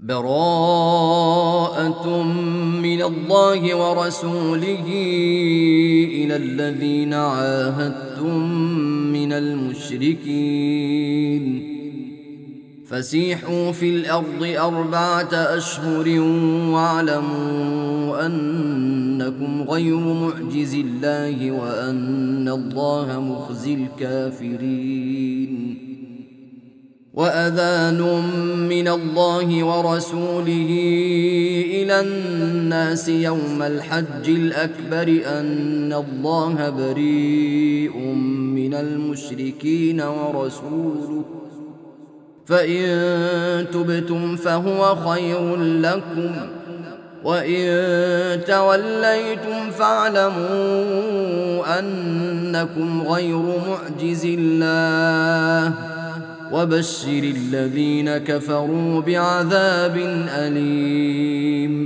براءة من الله ورسوله إلى الذين عاهدتم من المشركين فسيحوا في الأرض 4 أشهر واعلموا أنكم غير معجز الله وأن الله مخزي الكافرين. وأذان من الله ورسوله إلى الناس يوم الحج الأكبر أن الله بريء من المشركين ورسوله فإن تبتم فهو خير لكم وإن توليتم فاعلموا أنكم غير معجز الله وبشر الذين كفروا بعذاب أليم.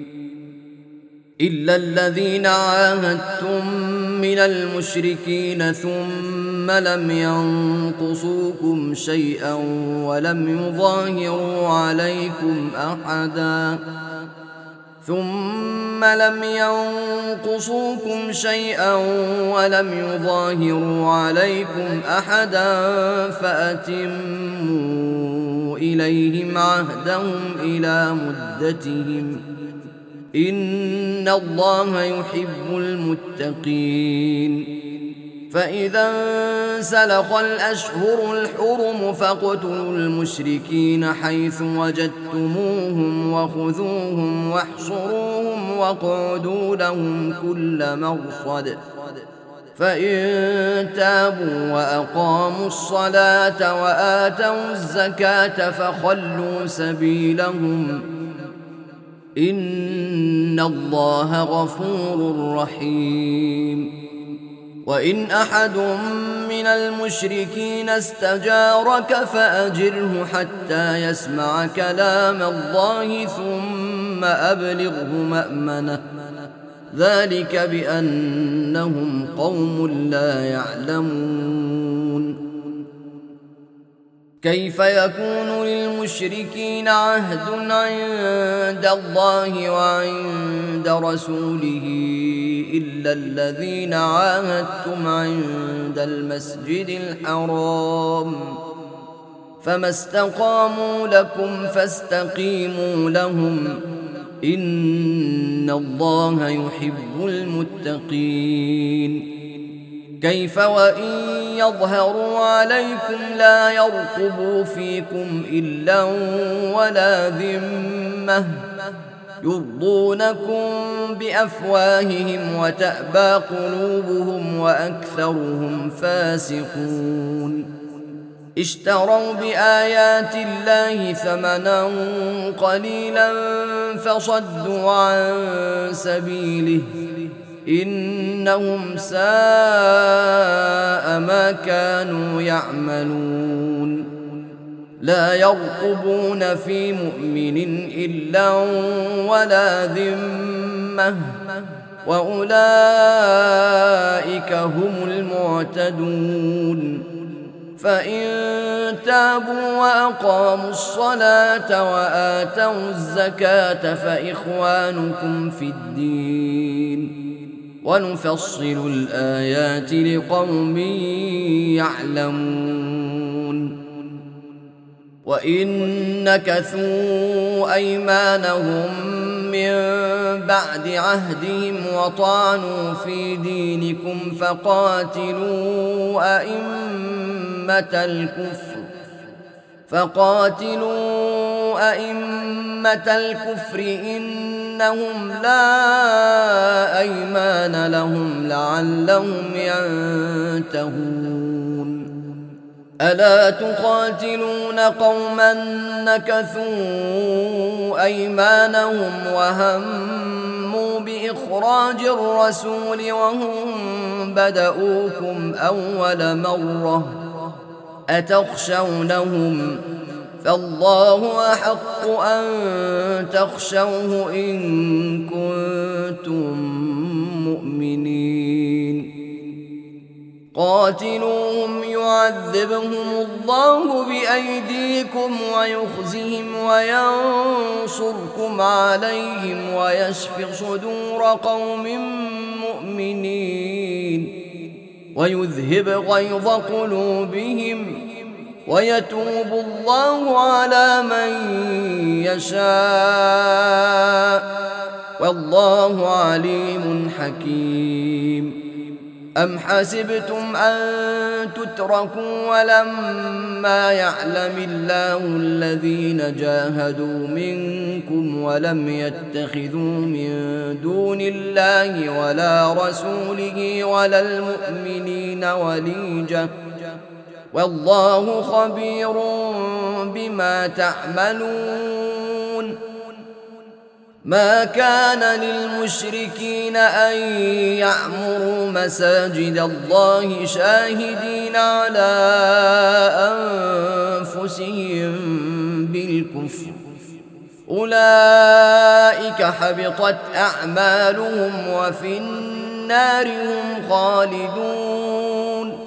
إلا الذين عاهدتم من المشركين ثم لم ينقصوكم شيئا ولم يظاهروا عليكم أحدا فأتموا إليهم عهدهم إلى مدتهم إن الله يحب المتقين. فإذا انسلخ الأشهر الحرم فاقتلوا المشركين حيث وجدتموهم وخذوهم واحصروهم واقعدوا لهم كل مرصد فإن تابوا وأقاموا الصلاة وآتوا الزكاة فخلوا سبيلهم إن الله غفور رحيم. وإن أحد من المشركين استجارك فأجره حتى يسمع كلام الله ثم أبلغه مأمنه ذلك بأنهم قوم لا يعلمون. كيف يكون للمشركين عهد عند الله وعند رسوله إلا الذين عاهدتم عند المسجد الحرام فما استقاموا لكم فاستقيموا لهم إن الله يحب المتقين. كيف وإن يظهروا عليكم لا يرقبوا فيكم إلا ولا ذمة يرضونكم بأفواههم وتأبى قلوبهم وأكثرهم فاسقون. اشتروا بآيات الله ثمنا قليلا فصدوا عن سبيله إنهم ساء ما كانوا يعملون. لا يرقبون في مؤمن إلا ولا ذمة وأولئك هم المعتدون. فإن تابوا وأقاموا الصلاة وآتوا الزكاة فإخوانكم في الدين ونفصل الآيات لقوم يعلمون. وإن نكثوا أيمانهم من بعد عهدهم وطعنوا في دينكم فقاتلوا أئمة الكفر إنهم لا أيمان لهم لعلهم ينتهون. ألا تقاتلون قوما نكثوا أيمانهم وهموا بإخراج الرسول وهم بدؤوكم أول مرة أتخشونهم فالله أحق أن تخشوه إن كنتم مؤمنين. قاتلوهم يعذبهم الله بأيديكم ويخزهم وينصرهم ينصركم عليهم ويشف صدور قوم مؤمنين ويذهب غيظ قلوبهم ويتوب الله على من يشاء والله عليم حكيم. أم حسبتم أن تتركوا ولما يعلم الله الذين جاهدوا منكم ولم يتخذوا من دون الله ولا رسوله ولا المؤمنين وليجة والله خبير بما تعملون. ما كان للمشركين أن يعمروا مساجد الله شاهدين على أنفسهم بالكفر أولئك حبطت أعمالهم وفي النار هم خالدون.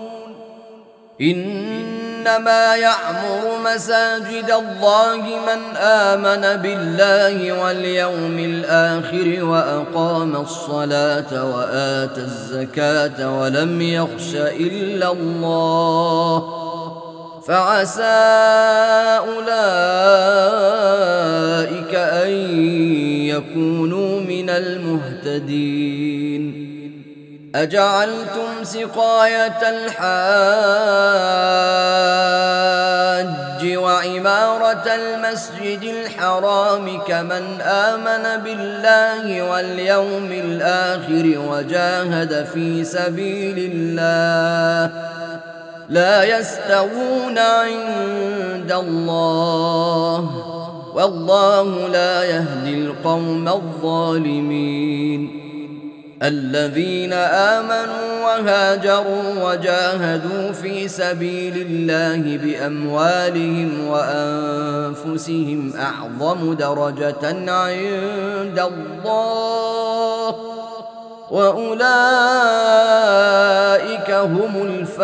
إنما يعمر مساجد الله من آمن بالله واليوم الآخر وأقام الصلاة وآتى الزكاة ولم يخش إلا الله فعسى أولئك أن يكونوا من المهتدين. أجعلتم سقاية الحاج وعمارة المسجد الحرام كمن آمن بالله واليوم الآخر وجاهد في سبيل الله لا يستوون عند الله والله لا يهدي القوم الظالمين. الذين آمنوا وهاجروا وجاهدوا في سبيل الله بأموالهم وأنفسهم أعظم درجة عند الله وأولئك هم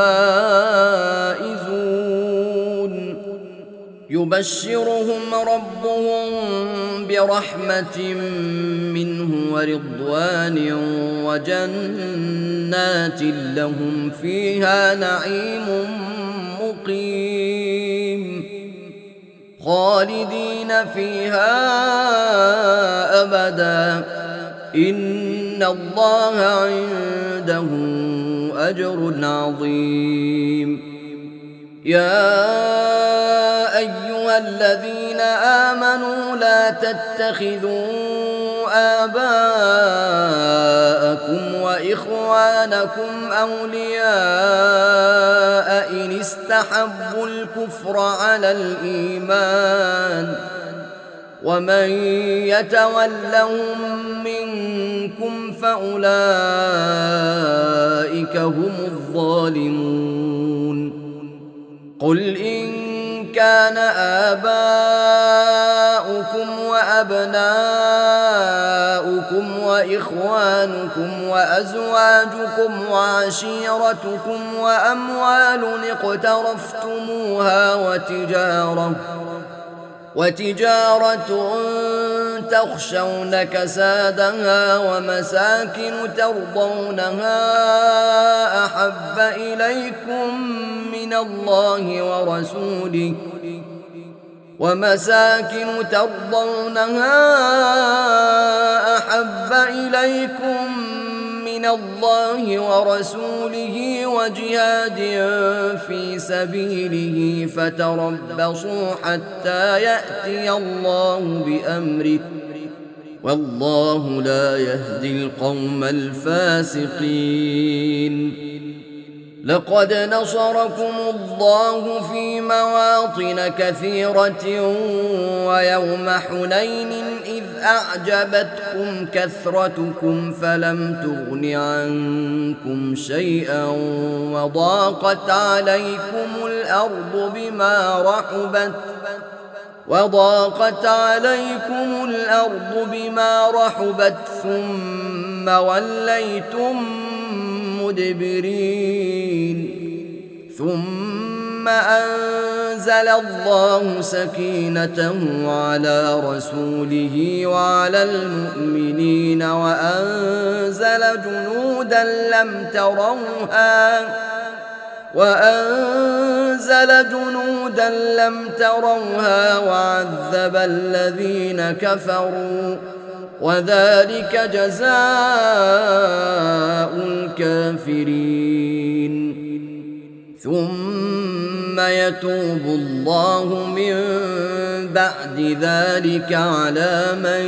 الفائزون. يبشرهم ربهم برحمة منه ورضوان وجنات لهم فيها نعيم مقيم خالدين فيها أبدا إن الله عنده أجر عظيم. يا أيها الذين آمنوا لا تتخذوا آباءكم وإخوانكم أولياء إن استحبوا الكفر على الإيمان ومن يتولهم منكم فأولئك هم الظالمون. قل إن كان آباؤكم وأبناؤكم وإخوانكم وأزواجكم وعشيرتكم وأموال اقترفتموها وتجارة تخشون كسادها ومساكن ترضونها أحب إليكم من الله ورسوله وجهاد في سبيله فتربصوا حتى يأتي الله بأمره والله لا يهدي القوم الفاسقين. لقد نصركم الله في مواطن كثيرة ويوم حنين إذ أعجبتكم كثرتكم فلم تغن عنكم شيئا وضاقت عليكم الأرض بما رحبت ثم وليتم مدبرين ثم أنزل الله سكينته على رسوله وعلى المؤمنين وأنزل جنودا لم تروها وعذب الذين كفروا وذلك جزاء الكافرين ثم يتوب الله من بعد ذلك على من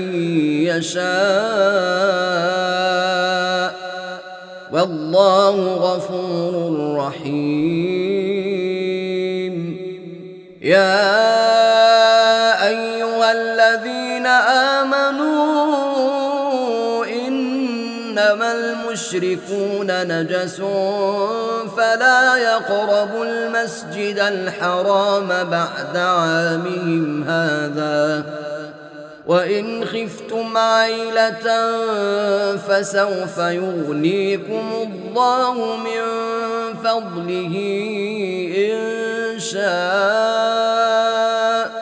يشاء والله غفور رحيم يا أيها الذين آمنوا إنما المشركون نجس فلا يقربوا المسجد الحرام بعد عامهم هذا وإن خفتم عيلة فسوف يغنيكم الله من فضله إن شاء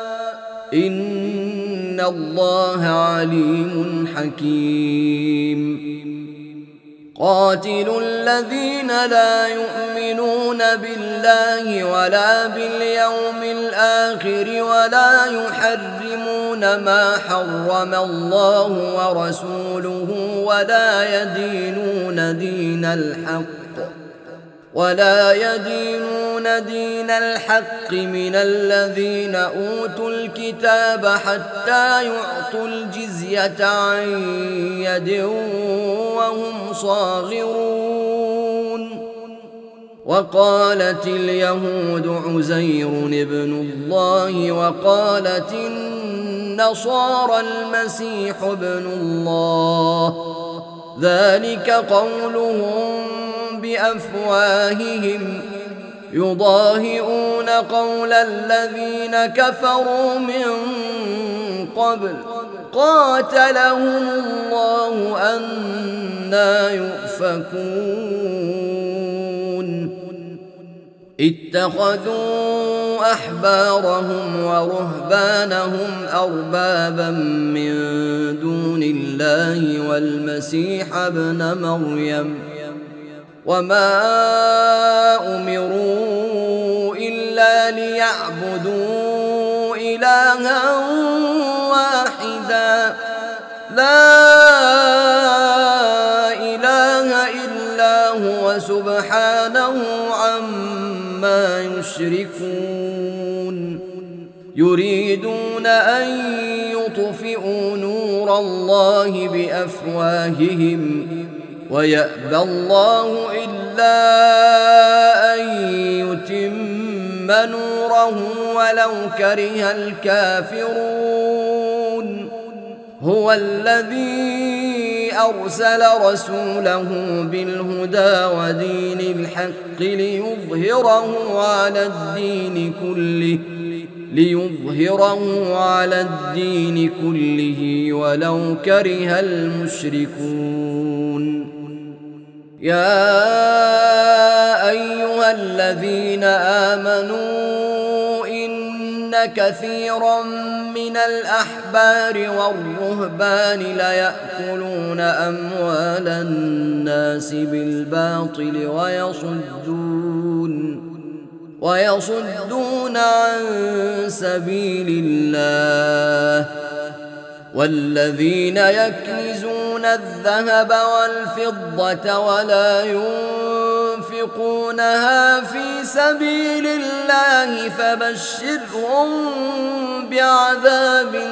إن الله عليم حكيم قاتلوا الذين لا يؤمنون بالله ولا باليوم الآخر ولا يحرمون ما حرم الله ورسوله ولا يدينون دين الحق من الذين أوتوا الكتاب حتى يعطوا الجزية عن يد وهم صاغرون وقالت اليهود عزير ابن الله وقالت النصارى المسيح ابن الله ذلك قولهم بأفواههم يضاهئون قول الذين كفروا من قبل قاتلهم الله أنى يؤفكون اتخذوا أحبارهم ورهبانهم أربابا من دون الله والمسيح ابن مريم وما أمروا إلا ليعبدوا إلها واحدا لا إله إلا هو سبحانه عما يشركون يريدون أن يطفئوا نور الله بأفواههم ويأبى الله إلا أن يتم نوره ولو كره الكافرون هو الذي أرسل رسوله بالهدى ودين الحق ليظهره على الدين كله ولو كره المشركون يا أيها الذين آمنوا إن كثيرا من الأحبار والرهبان ليأكلون أموال الناس بالباطل ويصدون عن سبيل الله والذين يكنزون الذهب والفضة ولا ينفقونها في سبيل الله فبشرهم بعذاب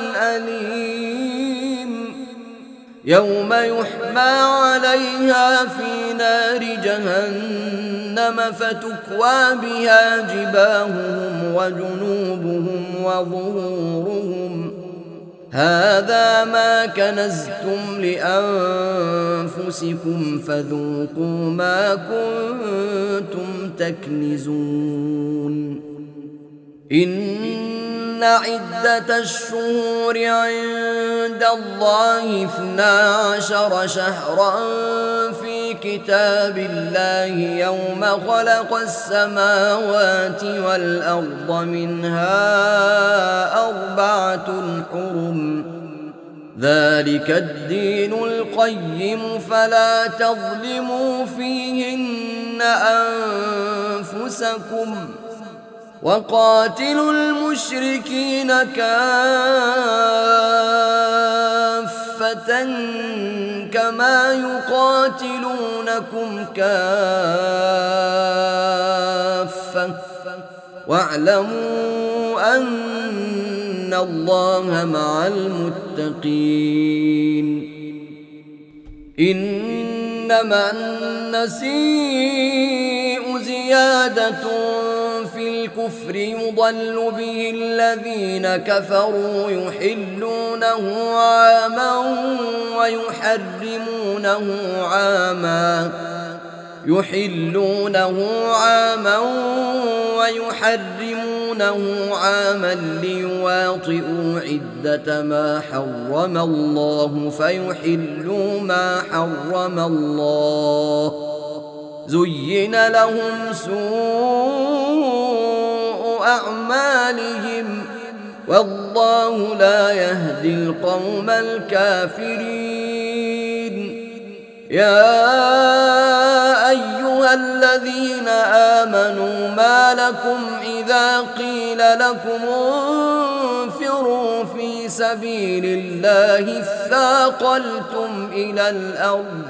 أليم يوم يحمى عليها في نار جهنم فتكوى بها جباههم وجنوبهم وظهورهم هذا ما كنزتم لأنفسكم فذوقوا ما كنتم تكنزون إن عدة الشهور عند الله 12 شهرا في في كتاب الله يوم خلق السماوات والأرض منها 4 حرم ذلك الدين القيم فلا تظلموا فيهن أنفسكم وقاتلوا المشركين كافة كما يقاتلونكم كافة واعلموا أن الله مع المتقين إنما النسيء زيادة في الكفر يضل به الذين كفروا يحلونه عاما ويحرمونه عاما ليواطئوا عدة ما حرم الله فيحلوا ما حرم الله زين لهم سوء أعمالهم والله لا يهدي القوم الكافرين يا أيها الذين آمنوا ما لكم إذا قيل لكم انفروا في سبيل الله اثاقلتم إلى الأرض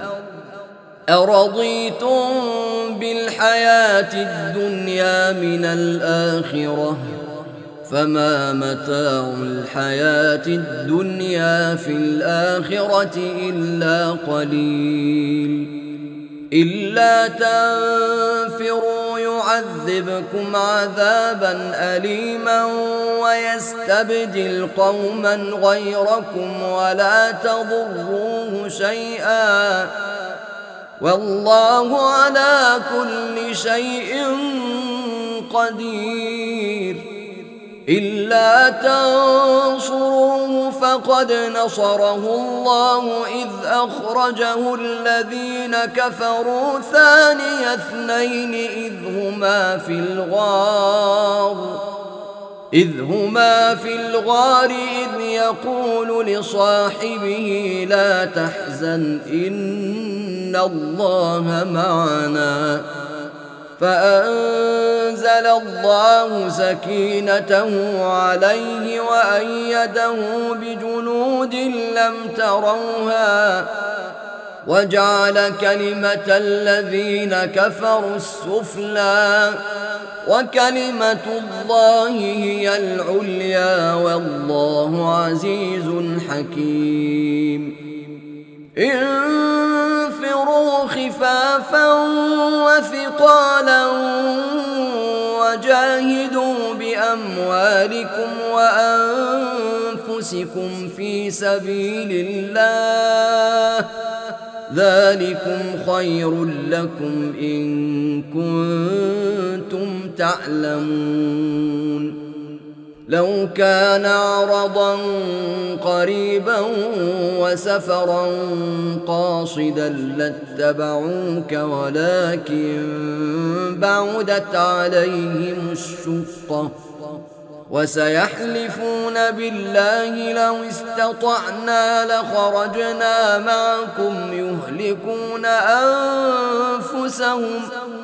أرضيتم بالحياة الدنيا من الآخرة فما متاع الحياة الدنيا في الآخرة إلا قليل إلا تنفروا يعذبكم عذابا أليما ويستبدل قوما غيركم ولا تضروه شيئا والله على كل شيء قدير إلا تنصروه فقد نصره الله إذ أخرجه الذين كفروا ثاني اثنين إذ هما في الغار إذ يقول لصاحبه لا تحزن إن الله معنا فأنزل الله سكينته عليه وأيده بجنود لم تروها وجعل كلمة الذين كفروا السفلى وكلمة الله هي العليا والله عزيز حكيم انفروا خفافا وثقالا وجاهدوا بأموالكم وأنفسكم في سبيل الله ذلكم خير لكم إن كنتم تعلمون لو كان عرضا قريبا وسفرا قاصدا لاتبعوك ولكن بعدت عليهم الشقة وسيحلفون بالله لو استطعنا لخرجنا معكم يهلكون أنفسهم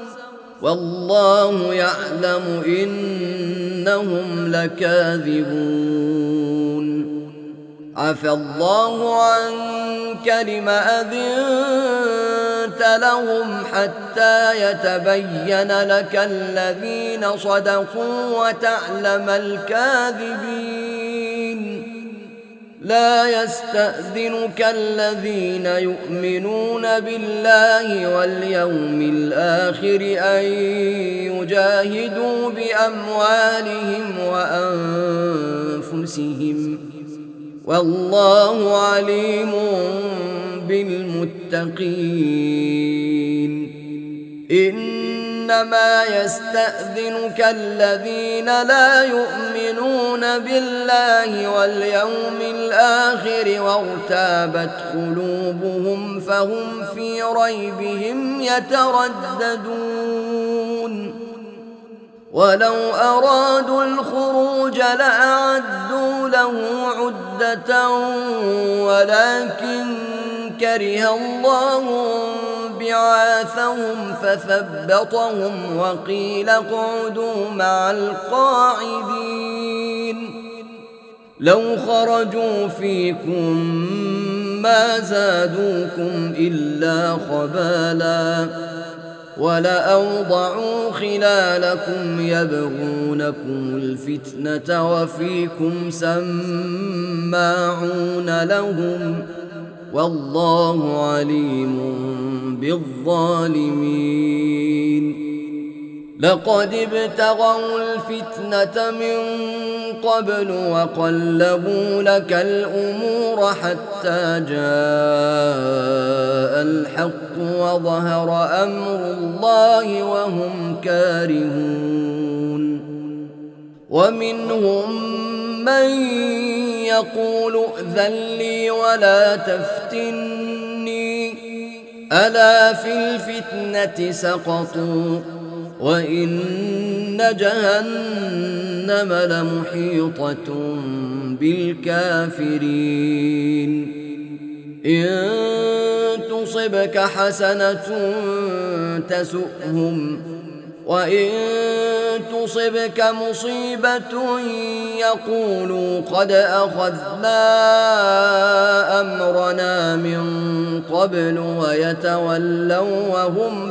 والله يعلم إنهم لكاذبون عفى الله عنك لم أذنت لهم حتى يتبين لك الذين صدقوا وتعلم الكاذبين لا يستأذنك الذين يؤمنون بالله واليوم الآخر أن يجاهدوا بأموالهم وأنفسهم والله عليم بالمتقين إنما يستأذنك الذين لا يؤمنون بالله واليوم الآخر وارتابت قلوبهم فهم في ريبهم يترددون ولو أرادوا الخروج لأعدوا له عدة ولكن كره الله بعاثهم فثبطهم وقيل اقعدوا مع القاعدين لو خرجوا فيكم ما زادوكم إلا خبالا ولأوضعوا خلالكم يبغونكم الفتنة وفيكم سماعون لهم والله عليم بالظالمين لقد ابتغوا الفتنة من قبل وقلبوا لك الأمور حتى جاء الحق وظهر أمر الله وهم كارهون ومنهم من يقول ائذن لي ولا تفتني ألا في الفتنة سقطوا وإن جهنم لمحيطة بالكافرين إن تصبك حسنة تسؤهم وإن تصبك مصيبة يقولوا قد أخذنا أمرنا من قبل ويتولوا وهم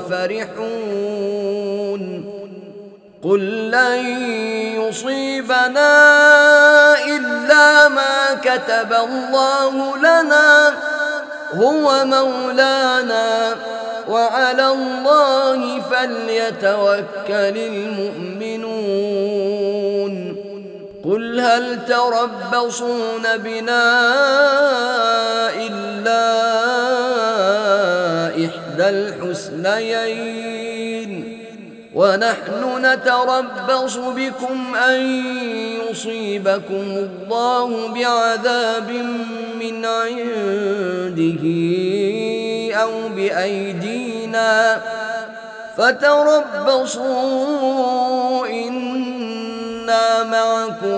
فرحون قل لن يصيبنا إلا ما كتب الله لنا هو مولانا وعلى الله فليتوكل المؤمنون قل هل تربصون بنا إلا إحدى الحسنيين ونحن نتربص بكم أن يصيبكم الله بعذاب من عنده أو بأيدينا فتربصوا إنا معكم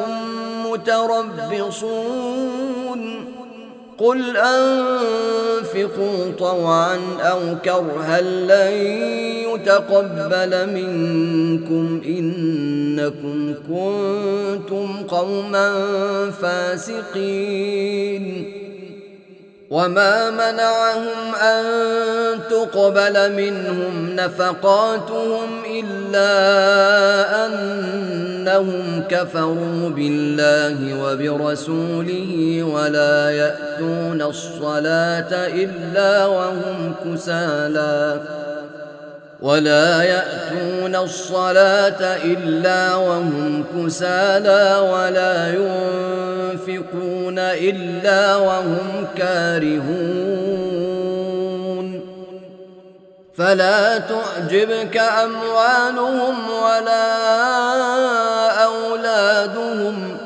متربصون قل أنفقوا طوعا أو كرها لن يتقبل منكم إنكم كنتم قوما فاسقين وما منعهم أن تقبل منهم نفقاتهم إلا أنهم كفروا بالله وبرسوله ولا يأتون الصلاة إلا وهم كسالى ولا ينفقون إلا وهم كارهون فلا تعجبك أموالهم ولا أولادهم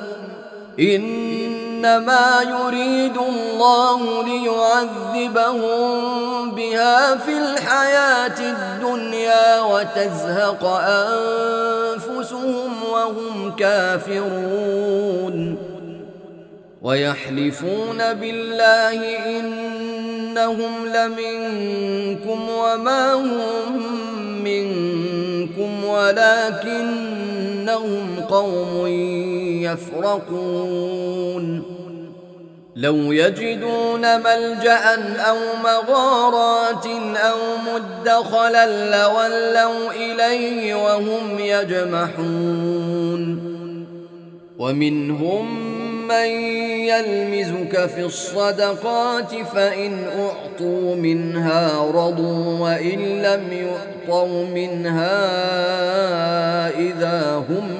إنما يريد الله ليعذبهم بها في الحياة الدنيا وتزهق أنفسهم وهم كافرون ويحلفون بالله إنهم لمنكم وما هم منكم ولكنهم قوم يفرقون لو يجدون ملجأ أو مغارات أو مدخلا لولوا إليه وهم يجمحون ومنهم من يلمزك في الصدقات فإن أعطوا منها رضوا وإن لم يعطوا منها إذا هم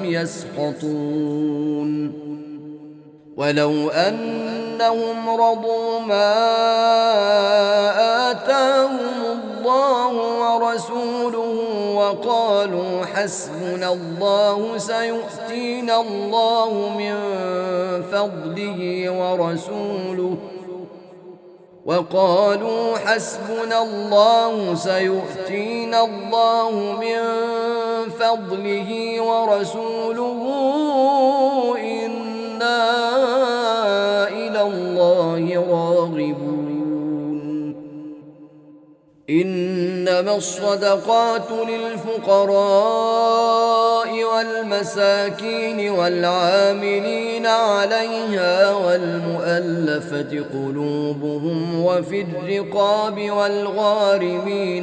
يسخطون ولو أنهم رضوا ما آتاهم الله ورسوله وقالوا حسبنا الله سيؤتينا الله من فضله ورسوله إنا إلى الله راغبون إنما الصدقات للفقراء والمساكين والعاملين عليها والمؤلفة قلوبهم وفي الرقاب والغارمين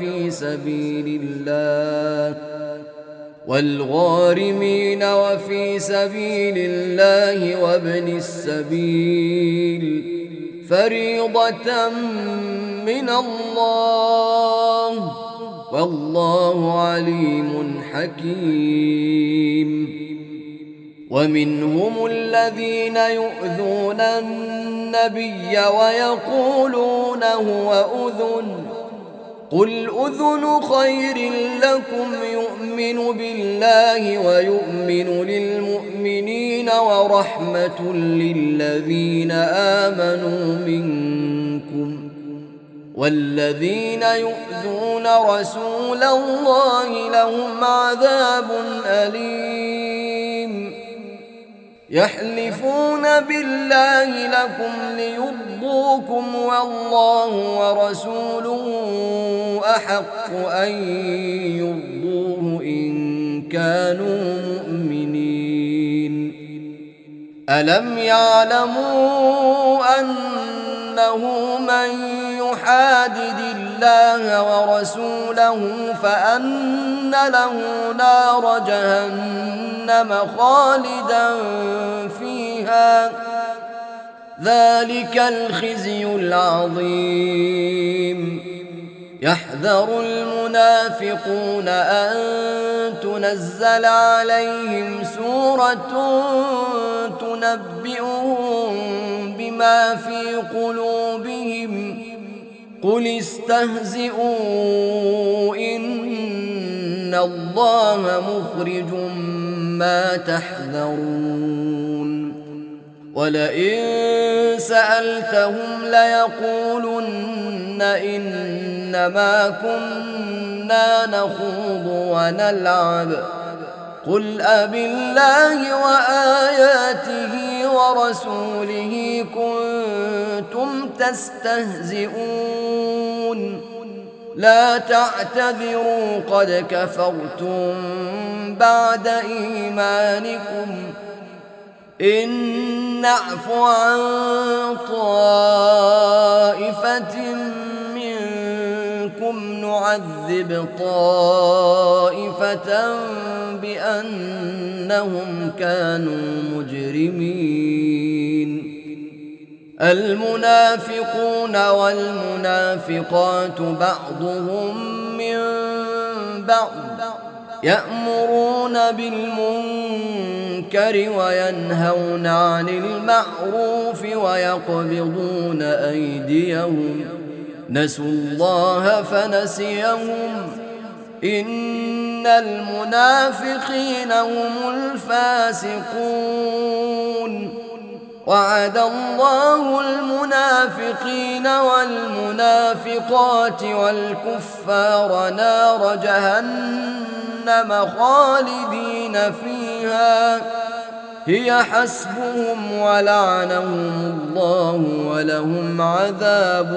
وفي سبيل الله وابن السبيل فريضة من الله والله عليم حكيم. ومنهم الذين يؤذون النبي ويقولون هو أذن قل أذن خير لكم يؤمن بالله ويؤمن للمؤمنين ورحمة للذين آمنوا منكم والذين يؤذون رسول الله لهم عذاب أليم. يحلفون بالله لكم ليرضوكم والله ورسوله أحق أن يرضوه إن كانوا مؤمنين. ألم يعلموا أنه من يحادد الله ورسوله فأن له نار جهنم خالدا فيها ذلك الخزي العظيم. يحذر المنافقون أن تنزل عليهم سورة تنبئهم بما في قلوبهم قل استهزئوا إن الله مخرج ما تحذرون. ولئن سألتهم ليقولن إنما كنا نخوض ونلعب قل أبالله وآياته ورسوله كنتم تستهزئون لا تعتذروا قد كفرتم بعد إيمانكم إن نعف عن طائفة منكم نعذب طائفة بأنهم كانوا مجرمين. المنافقون والمنافقات بعضهم من بعض يأمرون بالمنكر وينهون عن المعروف ويقبضون أيديهم نسوا الله فنسيهم إن المنافقين هم الفاسقون. وعد الله المنافقين والمنافقات والكفار نار جهنم خالدين فيها هي حسبهم ولعنهم الله ولهم عذاب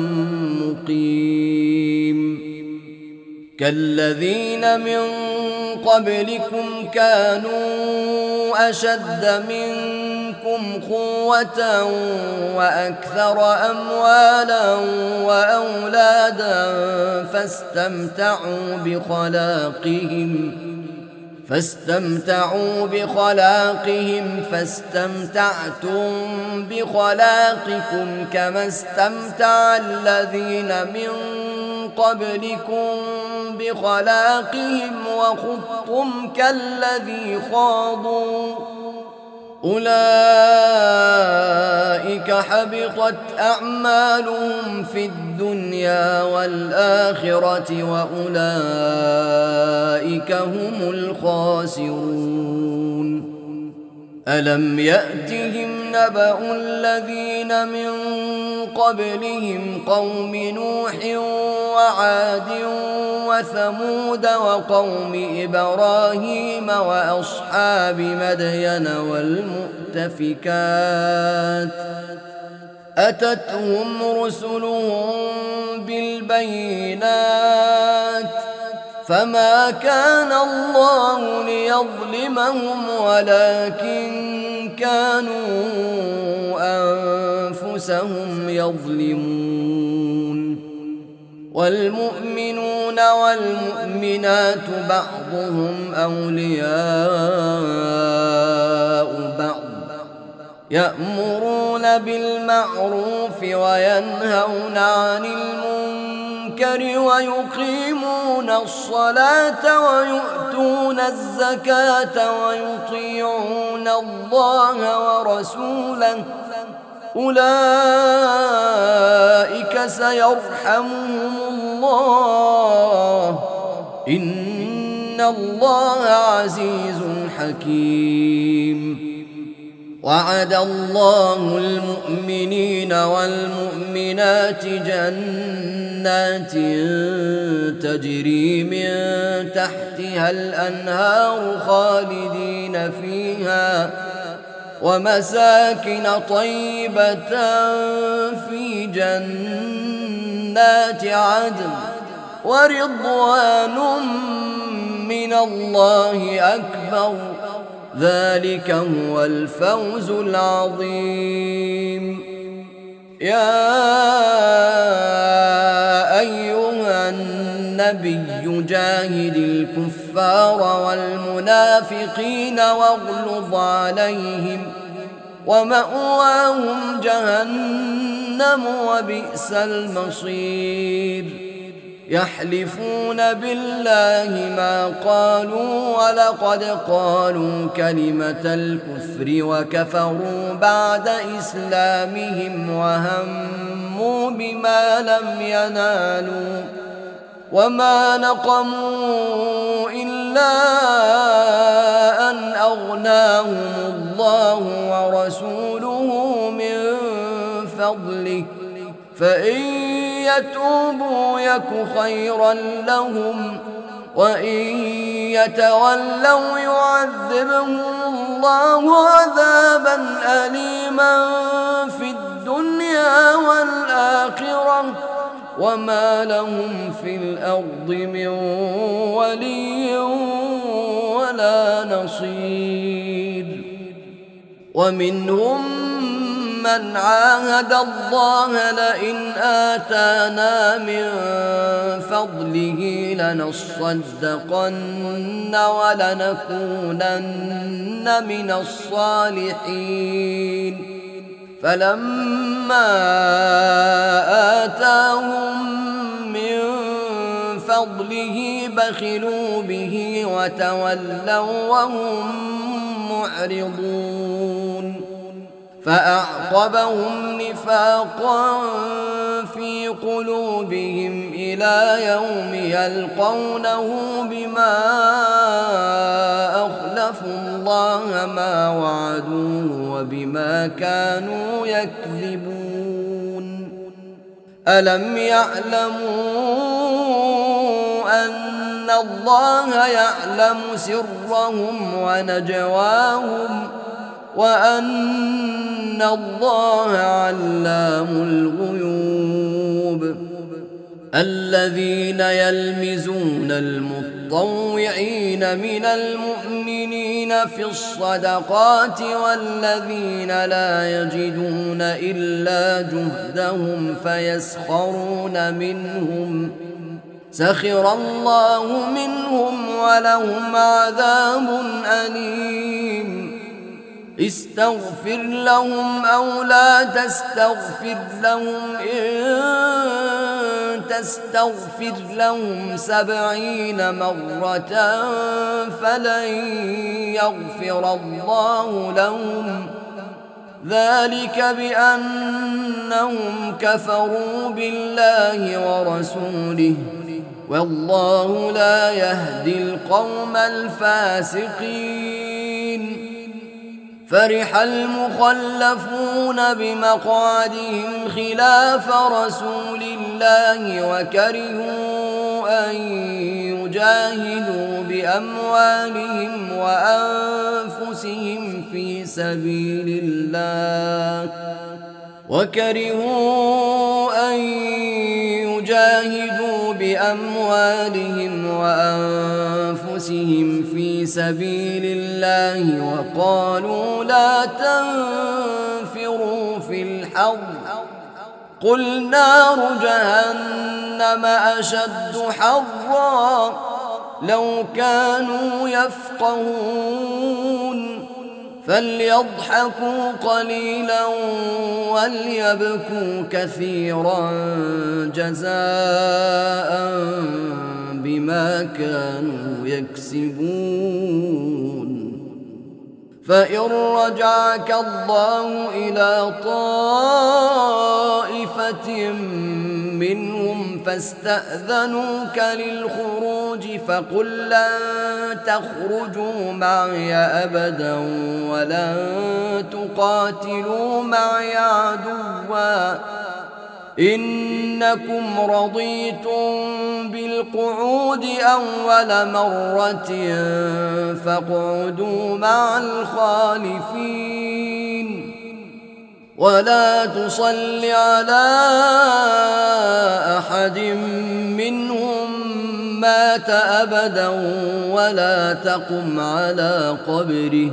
مقيم. كالذين من قبلكم كانوا أشد منكم قوة وأكثر أموالا وأولادا فاستمتعوا بخلاقهم فاستمتعتم بخلاقكم كما استمتع الذين من قبلكم بخلاقهم وخضتم كالذي خاضوا أولئك حبطت أعمالهم في الدنيا والآخرة وأولئك هم الخاسرون ألم يأتهم نبأ الذين من قبلهم قوم نوح وعاد وثمود وقوم إبراهيم وأصحاب مدين والمؤتفكات أتتهم رسلهم بالبينات فما كان الله ليظلمهم ولكن كانوا أنفسهم يظلمون والمؤمنون والمؤمنات بعضهم أولياء بعض يأمرون بالمعروف وينهون عن المنكر ويقيمون الصلاة ويؤتون الزكاة ويطيعون الله ورسوله أولئك سيرحمهم الله إن الله عزيز حكيم وعد الله المؤمنين والمؤمنات جنات تجري من تحتها الأنهار خالدين فيها ومساكن طيبة في جنات عدن ورضوان من الله أكبر ذلك هو الفوز العظيم يا أيها النبي جاهد الكفار والمنافقين واغلظ عليهم ومأواهم جهنم وبئس المصير يحلفون بالله ما قالوا ولقد قالوا كلمة الكفر وكفروا بعد إسلامهم وهموا بما لم ينالوا وما نقموا إلا أن أغناهم الله ورسوله من فضله فإن يتوبوا يك خيرا لهم وإن يتولوا يعذبهم الله عذابا أليما في الدنيا والآخرة وما لهم في الأرض من ولي ولا نصير ومنهم من عاهد الله لئن آتانا من فضله لنصدقن ولنكونن من الصالحين فلما آتاهم من فضله بخلوا به وتولوا وهم معرضون فأعقبهم نفاقا في قلوبهم إلى يوم يلقونه بما أخلفوا الله ما وعدوه وبما كانوا يكذبون ألم يعلموا أن الله يعلم سرهم ونجواهم وأن الله علام الغيوب الذين يلمزون المطوعين من المؤمنين في الصدقات والذين لا يجدون إلا جهدهم فيسخرون منهم سخر الله منهم ولهم عذاب أليم استغفر لهم أو لا تستغفر لهم إن تستغفر لهم 70 مرة فلن يغفر الله لهم ذلك بأنهم كفروا بالله ورسوله والله لا يهدي القوم الفاسقين. فرح المخلفون بمقعدهم خلاف رسول الله وكرهوا أن يجاهدوا بأموالهم وأنفسهم في سبيل الله وقالوا لا تنفروا في الحر قل نار جهنم أشد حرا لو كانوا يفقهون فليضحكوا قليلا وليبكوا كثيرا جزاء بما كانوا يكسبون. فإن رجعك الله إلى طائفة منهم فاستأذنوك للخروج فقل لن تخرجوا معي أبدا ولن تقاتلوا معي عدوا إنكم رضيتم بالقعود أول مرة فاقعدوا مع الخالفين ولا تصل على أحد منهم مات أبدا ولا تقم على قبره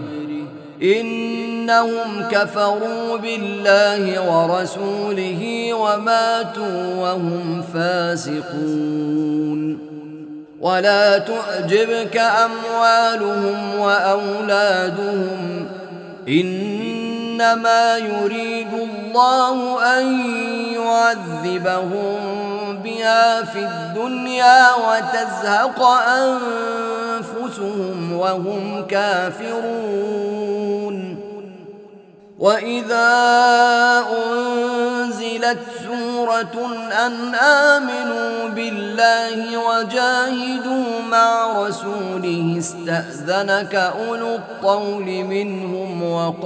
إنهم كفروا بالله ورسوله وماتوا وهم فاسقون. ولا تعجبك أموالهم وأولادهم إنما يريد الله أن يعذبهم بها في الدنيا وتزهق أنفسهم وهم كافرون. وإذا أنزلت سورة أن آمنوا بالله وجاهدوا مع رسوله استأذنك أولو الطول منهم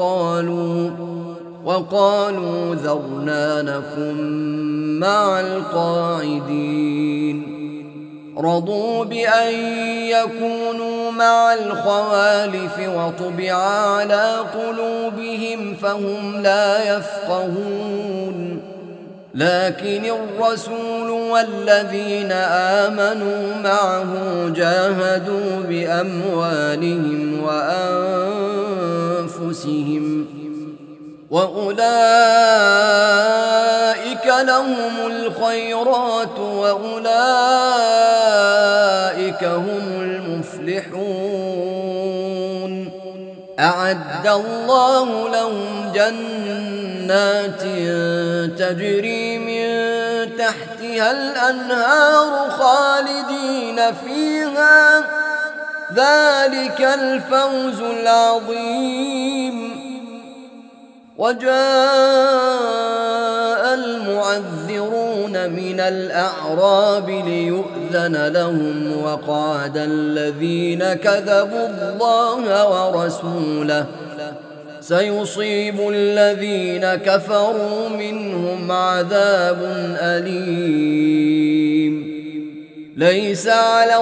وقالوا ذرنا نكن مع القاعدين رضوا بأن يكونوا مع الخوالف وطبع على قلوبهم فهم لا يفقهون. لكن الرسول والذين آمنوا معه جاهدوا بأموالهم وأنفسهم وأولئك لهم الخيرات وأولئك هم المفلحون. أعد الله لهم جنات تجري من تحتها الأنهار خالدين فيها ذلك الفوز العظيم. وجاء المعذرون من الأعراب ليؤذن لهم وقعد الذين كذبوا الله ورسوله سيصيب الذين كفروا منهم عذاب أليم. ليس على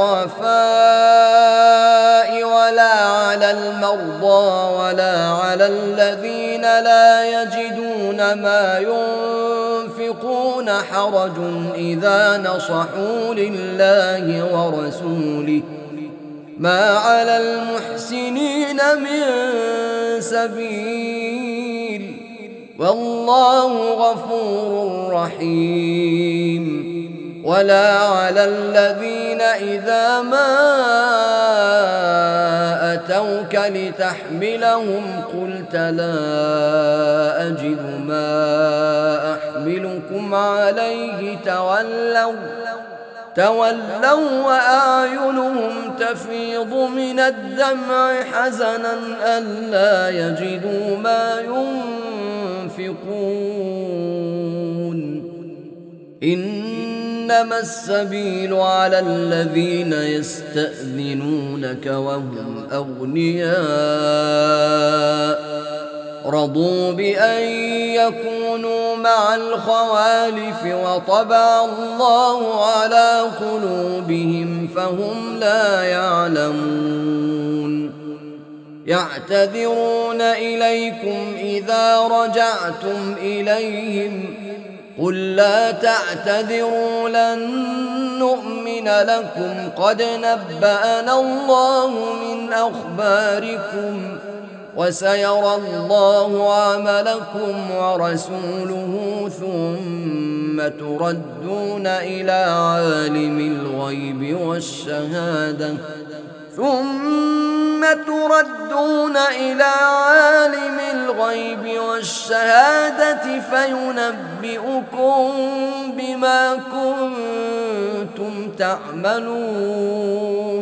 الضعفاء ولا على المرضى ولا على الذين لا يجدون ما ينفقون حرج إذا نصحوا لله ورسوله ما على المحسنين من سبيل والله غفور رحيم. ولا على الذين إذا ما أتوك لتحملهم قلت لا أجد ما أحملكم يحملكم عليه تولوا وأعينهم تفيض من الدمع حزنا ألا يجدوا ما ينفقون إنما السبيل على الذين يستأذنونك وهم أغنياء رضوا بأن يكونوا مع الخوالف وطبع الله على قلوبهم فهم لا يعلمون يعتذرون إليكم إذا رجعتم إليهم قل لا تعتذروا لن نؤمن لكم قد نبأنا الله من أخباركم وسيرى الله عملكم ورسوله ثم تردون إلى عالم الغيب والشهادة فينبئكم بما كنتم تعملون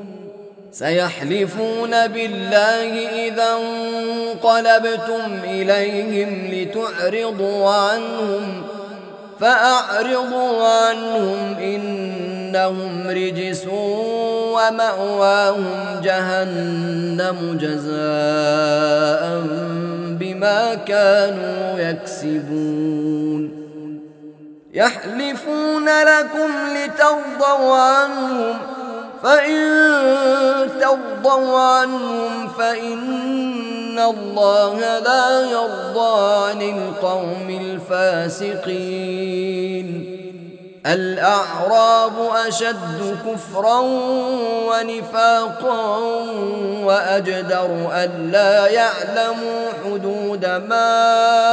سيحلفون بالله إذا انقلبتم إليهم لتعرضوا عنهم فأعرضوا عنهم إنهم رجس ومأواهم جهنم جزاء بما كانوا يكسبون يحلفون لكم لترضوا عنهم فإن ترضوا عنهم فإن الله لا يرضى عن القوم الفاسقين الأعراب أشد كفرا ونفاقا وأجدر ألا يعلموا حدود ما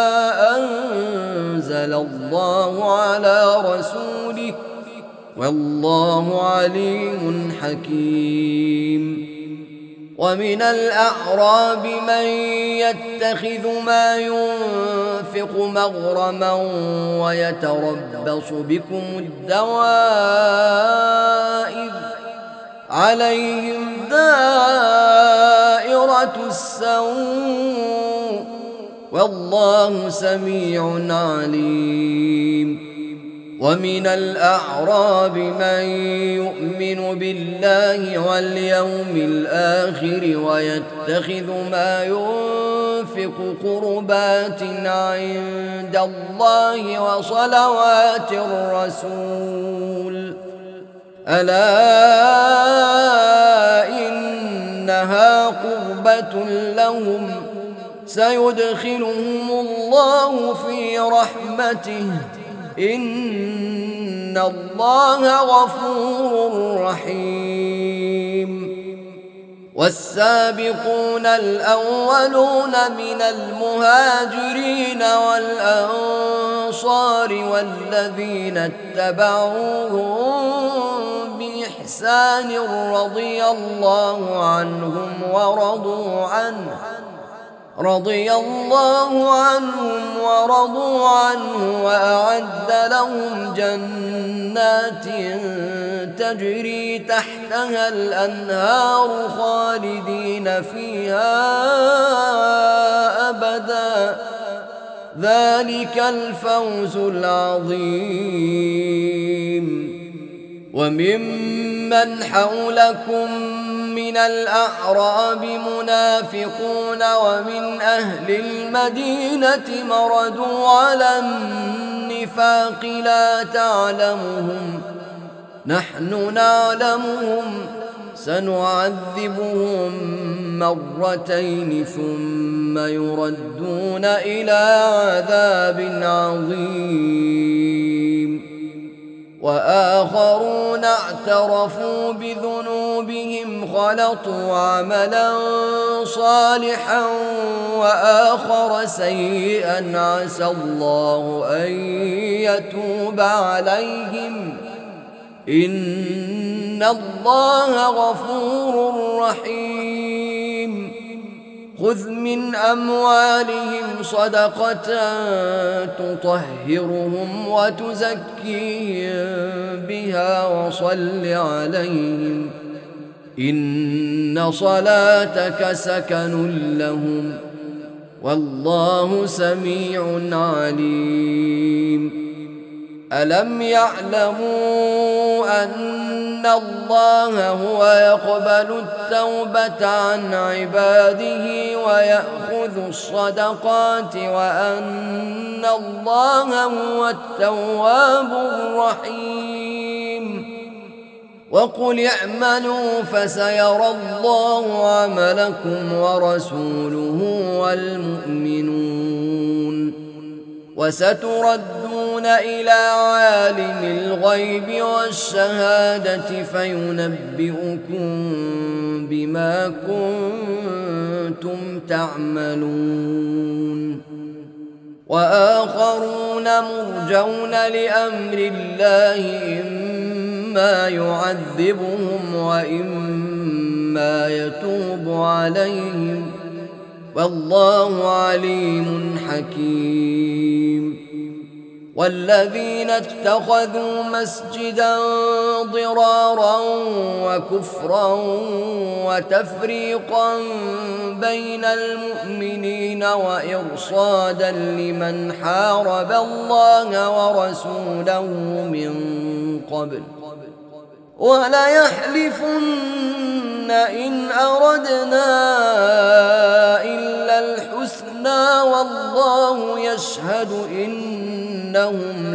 أنزل الله على رسوله والله عليم حكيم ومن الأعراب من يتخذ ما ينفق مغرما ويتربص بكم الدوائر عليهم دائرة السوء والله سميع عليم ومن الأعراب من يؤمن بالله واليوم الآخر ويتخذ ما ينفق قربات عند الله وصلوات الرسول ألا إنها قربة لهم سيدخلهم الله في رحمته إن الله غفور رحيم والسابقون الأولون من المهاجرين والأنصار والذين اتبعوهم بإحسان رضي الله عنهم ورضوا عنه وأعد لهم جنات تجري تحتها الأنهار خالدين فيها أبدا ذلك الفوز العظيم وممن حولكم من الأعراب منافقون ومن أهل المدينة مردوا على النفاق لا تعلمهم نحن نعلمهم سنعذبهم مرتين ثم يردون إلى عذاب عظيم وآخرون اعترفوا بذنوبهم خلطوا عملا صالحا وآخر سيئا عسى الله أن يتوب عليهم إن الله غفور رحيم خذ من أموالهم صدقة تطهرهم وتزكيهم بها وصل عليهم إن صلاتك سكن لهم والله سميع عليم ألم يعلموا أن الله هو يقبل التوبة عن عباده ويأخذ الصدقات وأن الله هو التواب الرحيم وقل اعملوا فسيرى الله عملكم ورسوله والمؤمنون وستردون إلى عالم الغيب والشهادة فينبئكم بما كنتم تعملون وآخرون مرجون لأمر الله إما يعذبهم وإما يتوب عليهم والله عليم حكيم والذين اتخذوا مسجدا ضرارا وكفرا وتفريقا بين المؤمنين وإرصادا لمن حارب الله ورسوله من قبل وليحلفن إن أردنا إلا الحسنى والله يشهد إنهم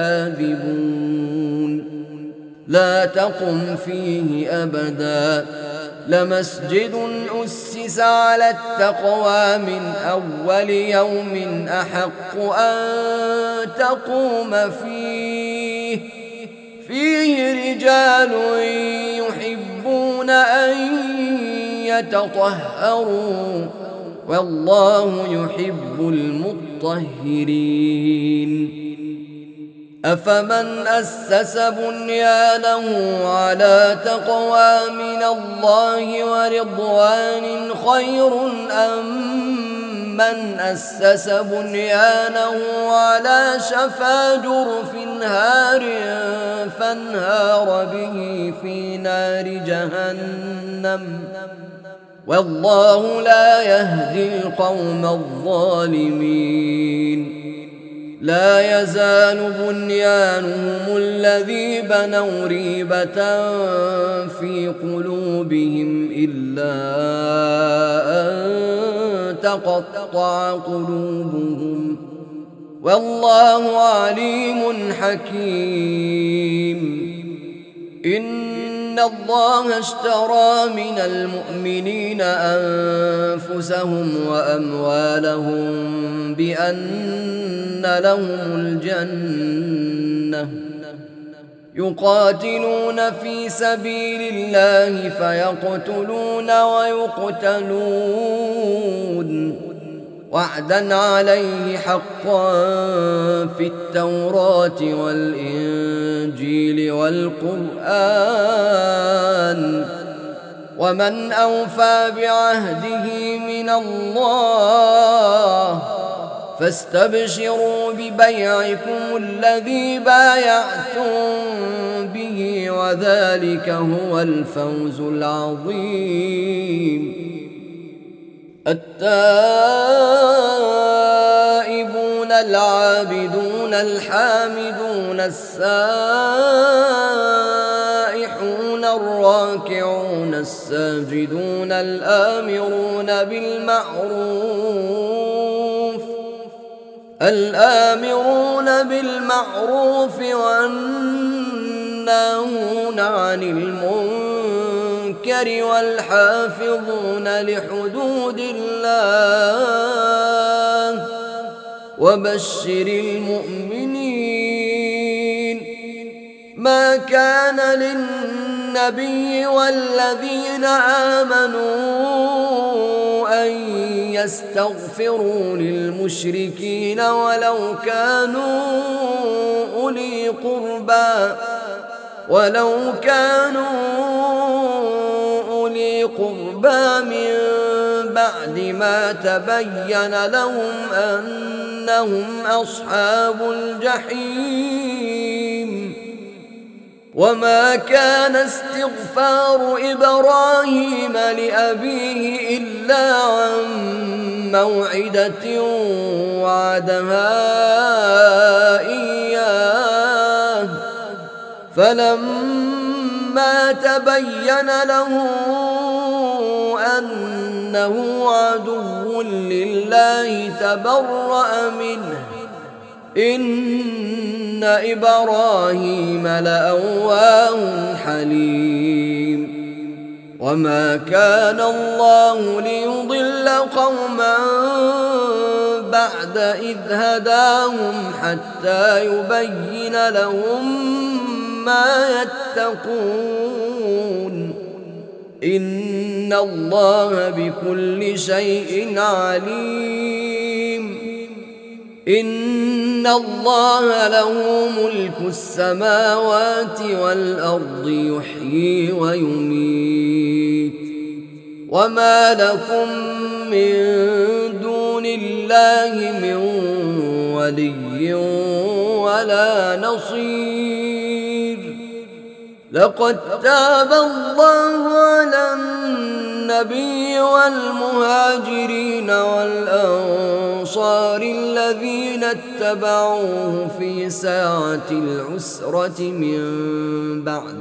لكاذبون لا تقم فيه أبدا لمسجد أسس على التقوى من أول يوم أحق أن تقوم فيه رجال يحبون أن يتطهروا والله يحب المطهرين أفمن أسس بنيانه على تقوى من الله ورضوان خير أم من أسس بنيانه على شفا جرف هار فانهار به في نار جهنم والله لا يهدي القوم الظالمين لا يزال بنيانهم الذي بنوا ريبة في قلوبهم إلا أن تقطع قلوبهم والله عليم حكيم إن الله اشترى من المؤمنين أنفسهم وأموالهم بأن لهم الجنة يقاتلون في سبيل الله فيقتلون ويقتلون وعدا عليه حقا في التوراة والإنجيل والقرآن ومن أوفى بعهده من الله فاستبشروا ببيعكم الذي بايعتم به وذلك هو الفوز العظيم التائبون العابدون الحامدون السائحون الراكعون الساجدون الآمرون بالمعروف والناهون عن المنكر والحافظون لحدود الله وبشر المؤمنين ما كان للنبي والذين آمنوا أن يستغفروا للمشركين ولو كانوا أولي قربى من بعد بعد ما تبين لهم أنهم أصحاب الجحيم. وما كان استغفار إبراهيم لأبيه إلا عن موعدة وعدها إياه، فلما تبين له أنه عدو لله تبرأ منه، إن إبراهيم لأواه حليم. وما كان الله ليضل قوما بعد إذ هداهم حتى يبين لهم ما يتقون، إن الله بكل شيء عليم. إن الله له ملك السماوات والأرض يحيي ويميت، وما لكم من دون الله من ولي ولا نصير. لقد تاب الله على النبي والمهاجرين والأنصار الذين اتبعوه في ساعة العسرة من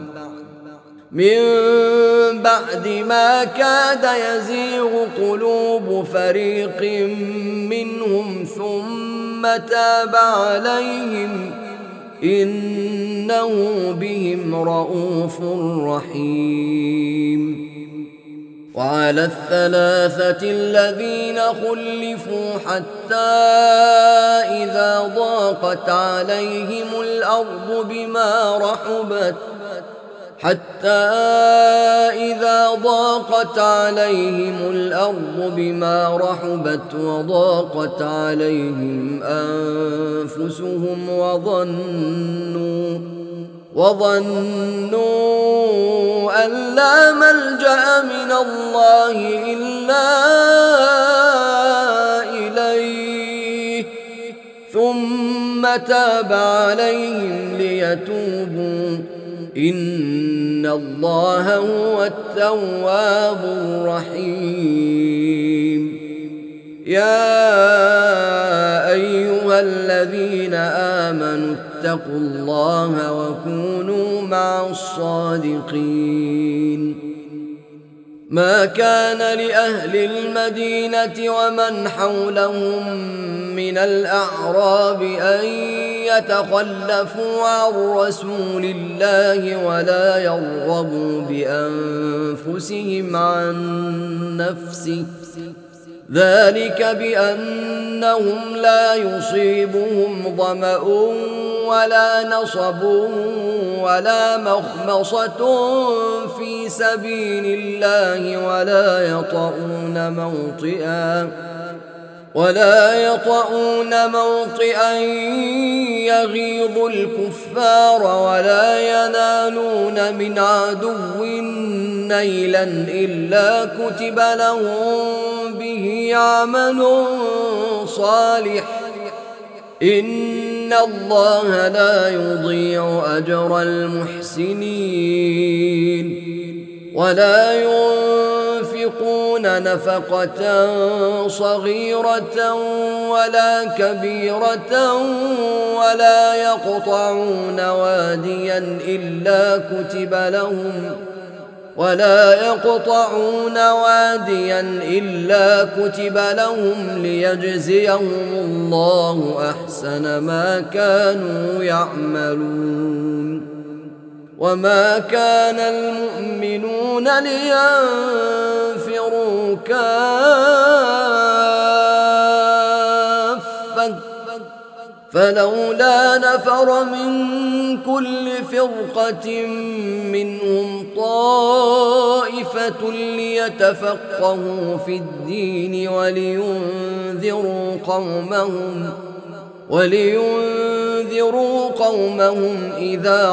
بعد ما كاد يزيغ قلوب فريق منهم ثم تاب عليهم، إنه بهم رءوف رحيم. وعلى الثلاثة الذين خلفوا حتى إذا ضاقت عليهم الأرض بما رحبت وضاقت عليهم أنفسهم وظنوا أن لا ملجأ من الله إلا إليه، ثم تاب عليهم ليتوبوا، إن الله هو التواب الرحيم. يا أيها الذين آمنوا اتقوا الله وكونوا مع الصادقين. ما كان لأهل المدينة ومن حولهم من الأعراب أن يتخلفوا عن رسول الله ولا يرغبوا بأنفسهم عن نفسه، ذلك بأنهم لا يصيبهم ظمأ ولا نصب ولا مخمصة في سبيل الله ولا يطؤون موطئا يغيظ الكفار ولا ينالون من عدو نيلا إلا كتب لهم به عمل صالح، إن الله لا يضيع أجر المحسنين. ولا ينفقون نفقة صغيرة ولا كبيرة ولا يقطعون واديا إلا كتب لهم ليجزيهم الله أحسن ما كانوا يعملون. وما كان المؤمنون لينفروا كافة، فلولا نفر من كل فرقة منهم طائفة ليتفقهوا في الدين ولينذروا قومهم إذا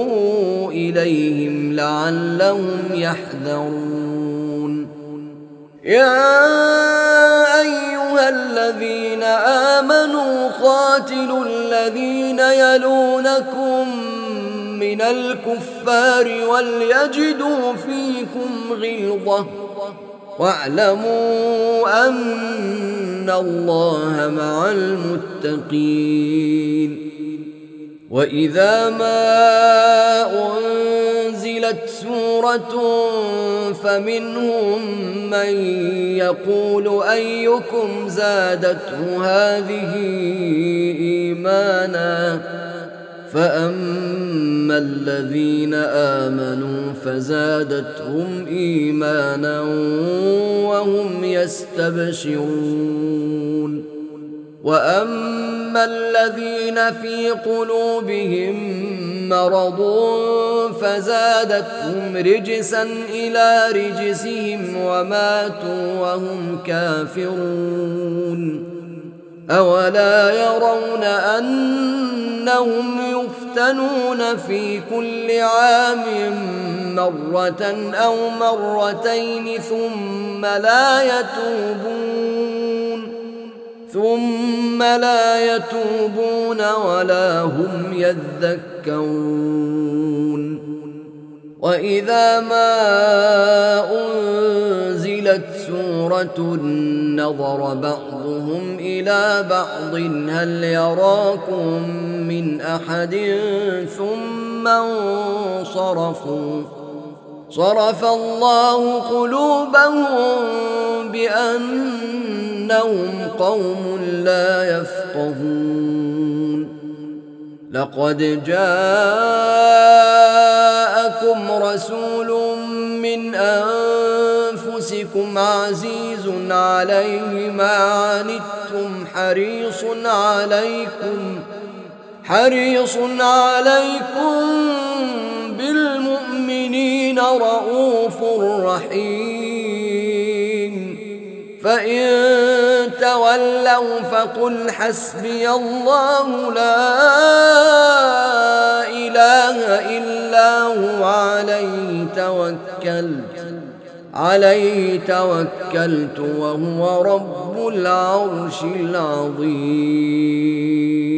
رجعوا إليهم لعلهم يحذرون. يا أيها الذين آمنوا قاتلوا الذين يلونكم من الكفار وليجدوا فيكم غلظة واعلموا أن الله مع المتقين. وإذا ما أنزلت سورة فمنهم من يقول أيكم زادته هذه إيمانا فأما الذين آمنوا فزادتهم إيمانا وهم يستبشرون. وأما الذين في قلوبهم مرض فزادتهم رجسا إلى رجسهم وماتوا وهم كافرون. أولا يرون أنهم يفتنون في كل عام مرة أو مرتين ثم لا يتوبون ولا هم يذكرون. وإذا ما أنزلت سورة نظر بعضهم إلى بعض هل يراكم من أحد ثم انصرفوا صرف الله قلوبهم بأنهم قوم لا يفقهون. لقد جاءكم رسول من أنفسكم عزيز عليه ما عنتم حريص عليكم بالمؤمنين رؤوف رحيم. فإن تولوا فقل حسبي الله لا إله إلا هو عليه توكلت وهو رب العرش العظيم.